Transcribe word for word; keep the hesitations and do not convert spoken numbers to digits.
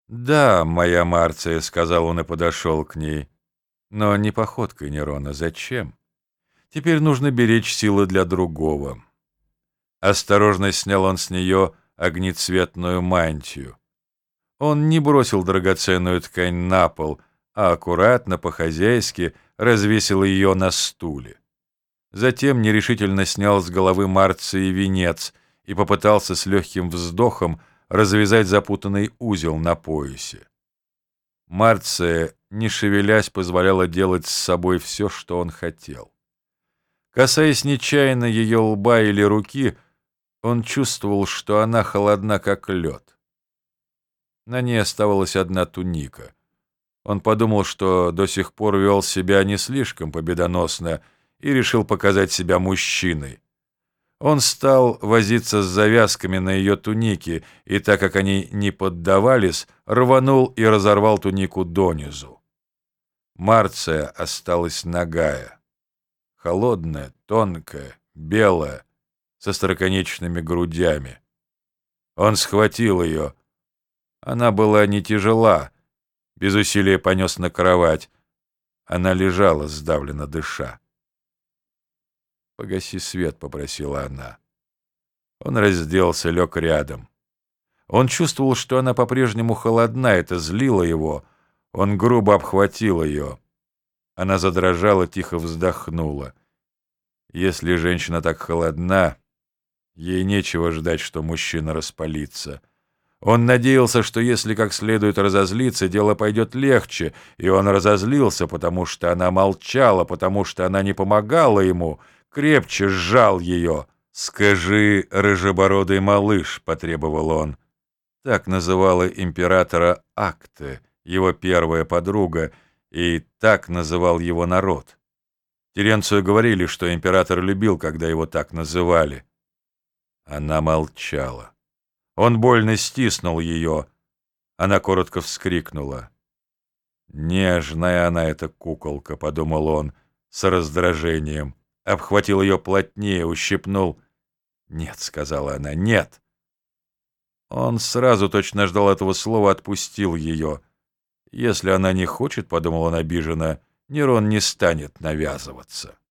«Да, моя Марция», — сказал он и подошел к ней. «Но не походкой Нерона. Зачем? Теперь нужно беречь силы для другого». Осторожно снял он с нее огнецветную мантию. Он не бросил драгоценную ткань на пол, а аккуратно, по-хозяйски развесил ее на стуле. Затем нерешительно снял с головы Марции венец и попытался с легким вздохом развязать запутанный узел на поясе. Марция, не шевелясь, позволяла делать с собой все, что он хотел. Касаясь нечаянно ее лба или руки, он чувствовал, что она холодна, как лед. На ней оставалась одна туника. Он подумал, что до сих пор вел себя не слишком победоносно и решил показать себя мужчиной. Он стал возиться с завязками на ее тунике, и так как они не поддавались, рванул и разорвал тунику донизу. Марция осталась нагая, холодная, тонкая, белая, со остроконечными грудями. Он схватил ее. Она была не тяжела, без усилия понес на кровать. Она лежала, сдавленно дыша. «Погаси свет», — попросила она. Он разделся, лег рядом. Он чувствовал, что она по-прежнему холодна, это злило его. Он грубо обхватил ее. Она задрожала, тихо вздохнула. Если женщина так холодна, ей нечего ждать, что мужчина распалится. Он надеялся, что если как следует разозлиться, дело пойдет легче, и он разозлился, потому что она молчала, потому что она не помогала ему, крепче сжал ее. «Скажи, рыжебородый малыш», — потребовал он. Так называла императора Акте, его первая подруга, и так называл его народ. Теренцию говорили, что император любил, когда его так называли. Она молчала. Он больно стиснул ее. Она коротко вскрикнула. «Нежная она, эта куколка», — подумал он с раздражением. Обхватил ее плотнее, ущипнул. «Нет», — сказала она, — «нет». Он сразу, точно ждал этого слова, отпустил ее. «Если она не хочет», — подумал он обиженно, — «Нерон не станет навязываться».